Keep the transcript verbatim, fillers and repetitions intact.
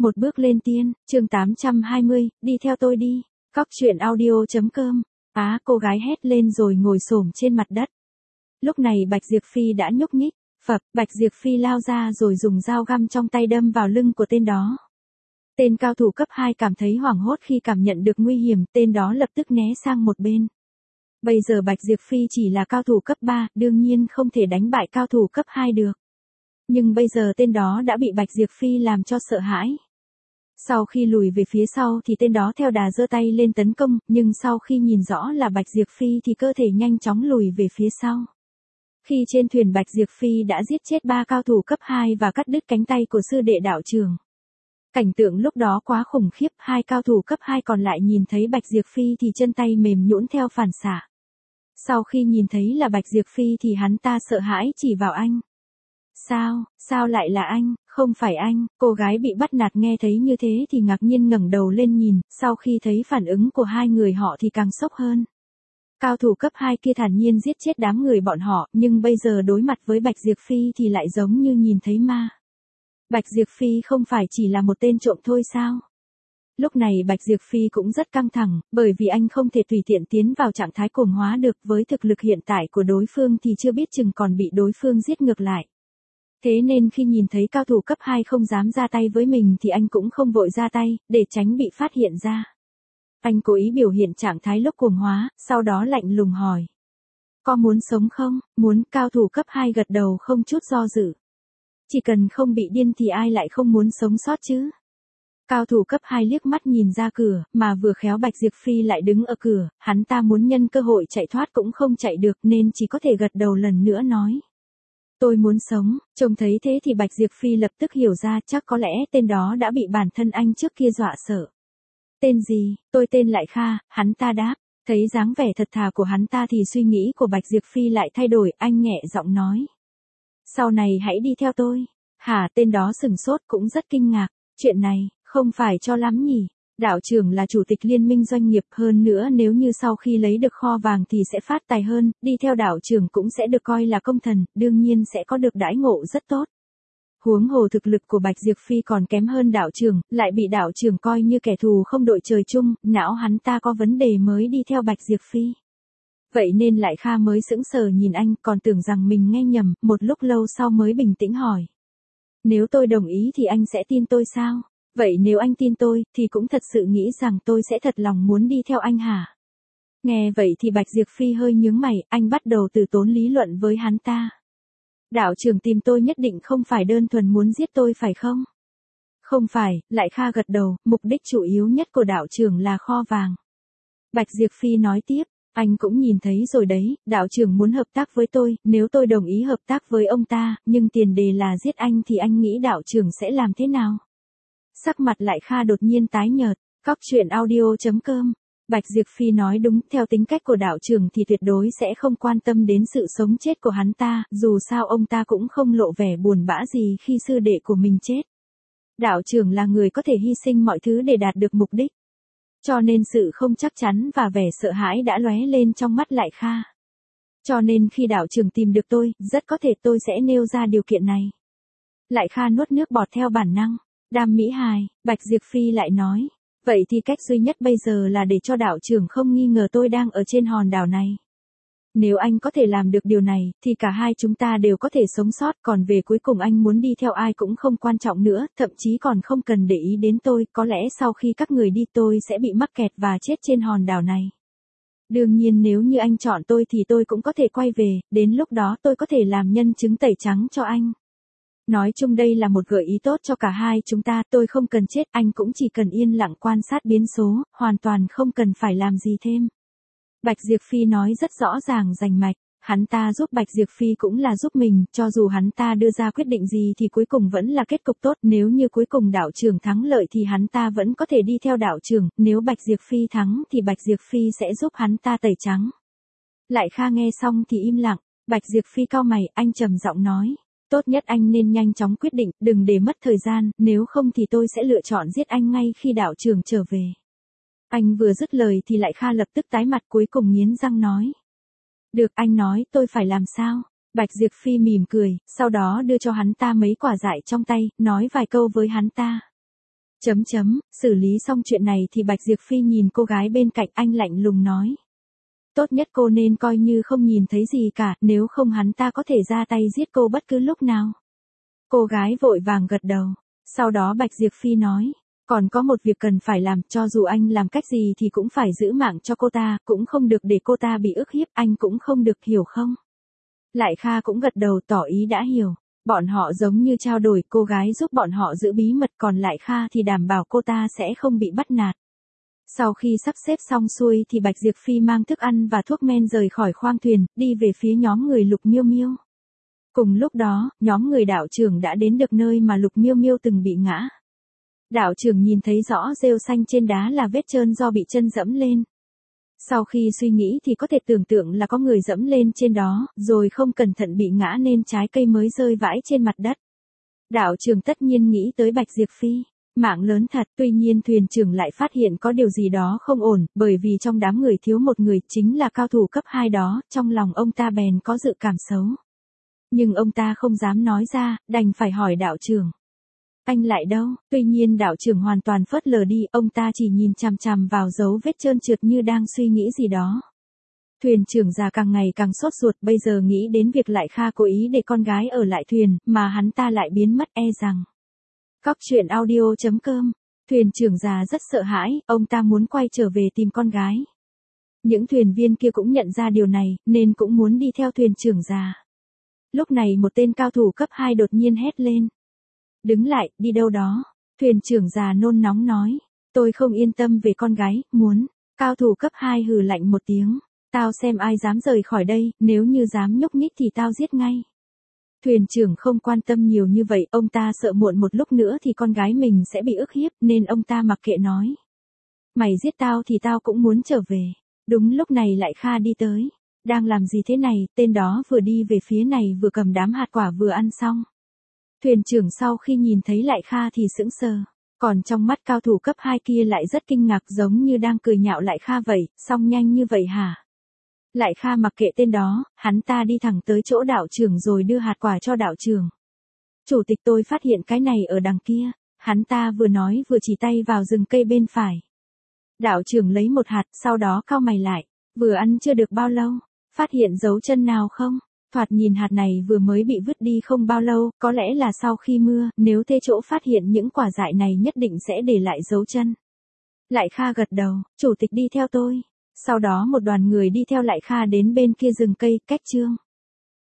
Một bước lên tiên, chương tám trăm hai mươi, đi theo tôi đi. Cóc truyện audio.com. Á, cô gái hét lên rồi ngồi xổm trên mặt đất. Lúc này Bạch Diệp Phi đã nhúc nhích, phập, Bạch Diệp Phi lao ra rồi dùng dao găm trong tay đâm vào lưng của tên đó. Tên cao thủ cấp hai cảm thấy hoảng hốt khi cảm nhận được nguy hiểm, tên đó lập tức né sang một bên. Bây giờ Bạch Diệp Phi chỉ là cao thủ cấp ba, đương nhiên không thể đánh bại cao thủ cấp hai được. Nhưng bây giờ tên đó đã bị Bạch Diệp Phi làm cho sợ hãi. Sau khi lùi về phía sau thì tên đó theo đà giơ tay lên tấn công, nhưng sau khi nhìn rõ là Bạch Diệp Phi thì cơ thể nhanh chóng lùi về phía sau. Khi trên thuyền Bạch Diệp Phi đã giết chết ba cao thủ cấp hai và cắt đứt cánh tay của sư đệ đạo trưởng. Cảnh tượng lúc đó quá khủng khiếp, hai cao thủ cấp hai còn lại nhìn thấy Bạch Diệp Phi thì chân tay mềm nhũn theo phản xạ. Sau khi nhìn thấy là Bạch Diệp Phi thì hắn ta sợ hãi chỉ vào anh. Sao, sao lại là anh, không phải anh, cô gái bị bắt nạt nghe thấy như thế thì ngạc nhiên ngẩng đầu lên nhìn, sau khi thấy phản ứng của hai người họ thì càng sốc hơn. Cao thủ cấp hai kia thản nhiên giết chết đám người bọn họ, nhưng bây giờ đối mặt với Bạch Diệp Phi thì lại giống như nhìn thấy ma. Bạch Diệp Phi không phải chỉ là một tên trộm thôi sao? Lúc này Bạch Diệp Phi cũng rất căng thẳng, bởi vì anh không thể tùy tiện tiến vào trạng thái cuồng hóa được, với thực lực hiện tại của đối phương thì chưa biết chừng còn bị đối phương giết ngược lại. Thế nên khi nhìn thấy cao thủ cấp hai không dám ra tay với mình thì anh cũng không vội ra tay, để tránh bị phát hiện ra. Anh cố ý biểu hiện trạng thái lúc cuồng hóa, sau đó lạnh lùng hỏi. Có muốn sống không? Muốn, cao thủ cấp hai gật đầu không chút do dự. Chỉ cần không bị điên thì ai lại không muốn sống sót chứ? Cao thủ cấp hai liếc mắt nhìn ra cửa, mà vừa khéo Bạch Diệp Phi lại đứng ở cửa, hắn ta muốn nhân cơ hội chạy thoát cũng không chạy được nên chỉ có thể gật đầu lần nữa nói. Tôi muốn sống, trông thấy thế thì Bạch Diệp Phi lập tức hiểu ra chắc có lẽ tên đó đã bị bản thân anh trước kia dọa sợ. Tên gì? Tôi tên Lại Kha, hắn ta đáp. Thấy dáng vẻ thật thà của hắn ta thì suy nghĩ của Bạch Diệp Phi lại thay đổi, anh nhẹ giọng nói. Sau này hãy đi theo tôi. Hả, tên đó sừng sốt cũng rất kinh ngạc. Chuyện này, không phải cho lắm nhỉ. Đạo trưởng là chủ tịch liên minh doanh nghiệp, hơn nữa nếu như sau khi lấy được kho vàng thì sẽ phát tài hơn, đi theo đạo trưởng cũng sẽ được coi là công thần, đương nhiên sẽ có được đãi ngộ rất tốt. Huống hồ thực lực của Bạch Diệp Phi còn kém hơn đạo trưởng, lại bị đạo trưởng coi như kẻ thù không đội trời chung, não hắn ta có vấn đề mới đi theo Bạch Diệp Phi. Vậy nên Lại Kha mới sững sờ nhìn anh, còn tưởng rằng mình nghe nhầm, một lúc lâu sau mới bình tĩnh hỏi. Nếu tôi đồng ý thì anh sẽ tin tôi sao? Vậy nếu anh tin tôi, thì cũng thật sự nghĩ rằng tôi sẽ thật lòng muốn đi theo anh hả? Nghe vậy thì Bạch Diệp Phi hơi nhướng mày, anh bắt đầu từ tốn lý luận với hắn ta. Đạo trưởng tìm tôi nhất định không phải đơn thuần muốn giết tôi phải không? Không phải, Lại Kha gật đầu, mục đích chủ yếu nhất của đạo trưởng là kho vàng. Bạch Diệp Phi nói tiếp, anh cũng nhìn thấy rồi đấy, đạo trưởng muốn hợp tác với tôi, nếu tôi đồng ý hợp tác với ông ta, nhưng tiền đề là giết anh thì anh nghĩ đạo trưởng sẽ làm thế nào? Sắc mặt Lại Kha đột nhiên tái nhợt, cóc truyện audio.com. Bạch Diệp Phi nói đúng, theo tính cách của đạo trưởng thì tuyệt đối sẽ không quan tâm đến sự sống chết của hắn ta, dù sao ông ta cũng không lộ vẻ buồn bã gì khi sư đệ của mình chết. Đạo trưởng là người có thể hy sinh mọi thứ để đạt được mục đích. Cho nên sự không chắc chắn và vẻ sợ hãi đã lóe lên trong mắt Lại Kha. Cho nên khi đạo trưởng tìm được tôi, rất có thể tôi sẽ nêu ra điều kiện này. Lại Kha nuốt nước bọt theo bản năng. Đam mỹ hài, Bạch Diệp Phi lại nói. Vậy thì cách duy nhất bây giờ là để cho đạo trưởng không nghi ngờ tôi đang ở trên hòn đảo này. Nếu anh có thể làm được điều này, thì cả hai chúng ta đều có thể sống sót, còn về cuối cùng anh muốn đi theo ai cũng không quan trọng nữa, thậm chí còn không cần để ý đến tôi, có lẽ sau khi các người đi tôi sẽ bị mắc kẹt và chết trên hòn đảo này. Đương nhiên nếu như anh chọn tôi thì tôi cũng có thể quay về, đến lúc đó tôi có thể làm nhân chứng tẩy trắng cho anh. Nói chung đây là một gợi ý tốt cho cả hai chúng ta, tôi không cần chết, anh cũng chỉ cần yên lặng quan sát biến số, hoàn toàn không cần phải làm gì thêm. Bạch Diệp Phi nói rất rõ ràng rành mạch, hắn ta giúp Bạch Diệp Phi cũng là giúp mình, cho dù hắn ta đưa ra quyết định gì thì cuối cùng vẫn là kết cục tốt, nếu như cuối cùng đạo trưởng thắng lợi thì hắn ta vẫn có thể đi theo đạo trưởng, nếu Bạch Diệp Phi thắng thì Bạch Diệp Phi sẽ giúp hắn ta tẩy trắng. Lại Kha nghe xong thì im lặng, Bạch Diệp Phi cau mày, anh trầm giọng nói. Tốt nhất anh nên nhanh chóng quyết định, đừng để mất thời gian, nếu không thì tôi sẽ lựa chọn giết anh ngay khi đạo trưởng trở về. Anh vừa dứt lời thì Lại Kha lập tức tái mặt, cuối cùng nghiến răng nói. Được, anh nói tôi phải làm sao? Bạch Diệp Phi mỉm cười, sau đó đưa cho hắn ta mấy quả dại trong tay, nói vài câu với hắn ta. Chấm chấm, xử lý xong chuyện này thì Bạch Diệp Phi nhìn cô gái bên cạnh anh lạnh lùng nói. Tốt nhất cô nên coi như không nhìn thấy gì cả, nếu không hắn ta có thể ra tay giết cô bất cứ lúc nào. Cô gái vội vàng gật đầu. Sau đó Bạch Diệp Phi nói. Còn có một việc cần phải làm, cho dù anh làm cách gì thì cũng phải giữ mạng cho cô ta, cũng không được để cô ta bị ức hiếp, anh cũng không được, hiểu không? Lại Kha cũng gật đầu tỏ ý đã hiểu. Bọn họ giống như trao đổi, cô gái giúp bọn họ giữ bí mật, còn Lại Kha thì đảm bảo cô ta sẽ không bị bắt nạt. Sau khi sắp xếp xong xuôi thì Bạch Diệp Phi mang thức ăn và thuốc men rời khỏi khoang thuyền, đi về phía nhóm người Lục Miêu Miêu. Cùng lúc đó, nhóm người đạo trưởng đã đến được nơi mà Lục Miêu Miêu từng bị ngã. Đạo trưởng nhìn thấy rõ rêu xanh trên đá là vết trơn do bị chân dẫm lên. Sau khi suy nghĩ thì có thể tưởng tượng là có người dẫm lên trên đó, rồi không cẩn thận bị ngã nên trái cây mới rơi vãi trên mặt đất. Đạo trưởng tất nhiên nghĩ tới Bạch Diệp Phi. Mạng lớn thật, tuy nhiên thuyền trưởng lại phát hiện có điều gì đó không ổn, bởi vì trong đám người thiếu một người, chính là cao thủ cấp hai đó, trong lòng ông ta bèn có dự cảm xấu. Nhưng ông ta không dám nói ra, đành phải hỏi đạo trưởng. Anh lại đâu? Tuy nhiên đạo trưởng hoàn toàn phớt lờ đi, ông ta chỉ nhìn chằm chằm vào dấu vết trơn trượt như đang suy nghĩ gì đó. Thuyền trưởng già càng ngày càng sốt ruột, bây giờ nghĩ đến việc Lại Kha cố ý để con gái ở lại thuyền, mà hắn ta lại biến mất, e rằng. Cóc truyện audio chấm com. Thuyền trưởng già rất sợ hãi, ông ta muốn quay trở về tìm con gái. Những thuyền viên kia cũng nhận ra điều này, nên cũng muốn đi theo thuyền trưởng già. Lúc này một tên cao thủ cấp hai đột nhiên hét lên. Đứng lại, đi đâu đó? Thuyền trưởng già nôn nóng nói. Tôi không yên tâm về con gái, muốn. Cao thủ cấp hai hừ lạnh một tiếng. Tao xem ai dám rời khỏi đây, nếu như dám nhúc nhích thì tao giết ngay. Thuyền trưởng không quan tâm nhiều như vậy, ông ta sợ muộn một lúc nữa thì con gái mình sẽ bị ức hiếp, nên ông ta mặc kệ nói. Mày giết tao thì tao cũng muốn trở về. Đúng lúc này Lại Kha đi tới. Đang làm gì thế này? Tên đó vừa đi về phía này vừa cầm đám hạt quả vừa ăn xong. Thuyền trưởng sau khi nhìn thấy Lại Kha thì sững sờ. Còn trong mắt cao thủ cấp hai kia lại rất kinh ngạc, giống như đang cười nhạo Lại Kha vậy, xong nhanh như vậy hả? Lại Kha mặc kệ tên đó, hắn ta đi thẳng tới chỗ đạo trưởng rồi đưa hạt quả cho đạo trưởng. Chủ tịch, tôi phát hiện cái này ở đằng kia. Hắn ta vừa nói vừa chỉ tay vào rừng cây bên phải. Đạo trưởng lấy một hạt, sau đó cau mày lại. Vừa ăn chưa được bao lâu, phát hiện dấu chân nào không? Thoạt nhìn hạt này vừa mới bị vứt đi không bao lâu, có lẽ là sau khi mưa, nếu thế chỗ phát hiện những quả dại này nhất định sẽ để lại dấu chân. Lại Kha gật đầu, chủ tịch đi theo tôi. Sau đó một đoàn người đi theo Lại Kha đến bên kia rừng cây, cách chương.